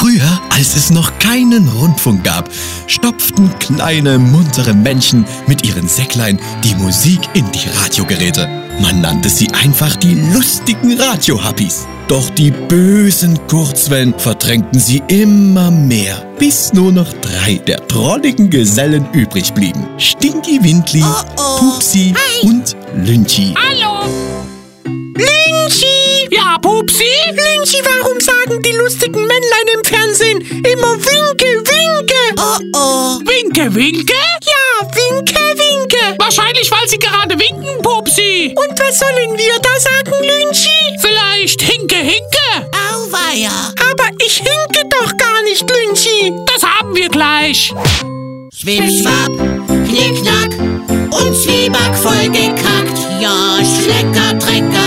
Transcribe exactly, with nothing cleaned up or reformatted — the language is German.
Früher, als es noch keinen Rundfunk gab, stopften kleine, muntere Männchen mit ihren Säcklein die Musik in die Radiogeräte. Man nannte sie einfach die lustigen Radio-Huppies. Doch die bösen Kurzwellen verdrängten sie immer mehr, bis nur noch drei der trolligen Gesellen übrig blieben. Stinky Windli, oh oh. Pupsi Hi. und Lynchi. Hallo! Lynchi! Ja, Pupsi? Lynchi, warum sagen die lustigen Männlein im Fernsehen immer Winke, Winke? Oh oh. Winke, winke? Ja, Winke, Winke. Wahrscheinlich, weil sie gerade winken, Pupsi. Und was sollen wir da sagen, Lynchi? Vielleicht hinke, hinke? Auweia. Aber ich hinke doch gar nicht, Lynchi. Das haben wir gleich. Schwipp, schwapp, knick, knack und Zwieback voll gekackt. Ja, Schlecker, Trecker.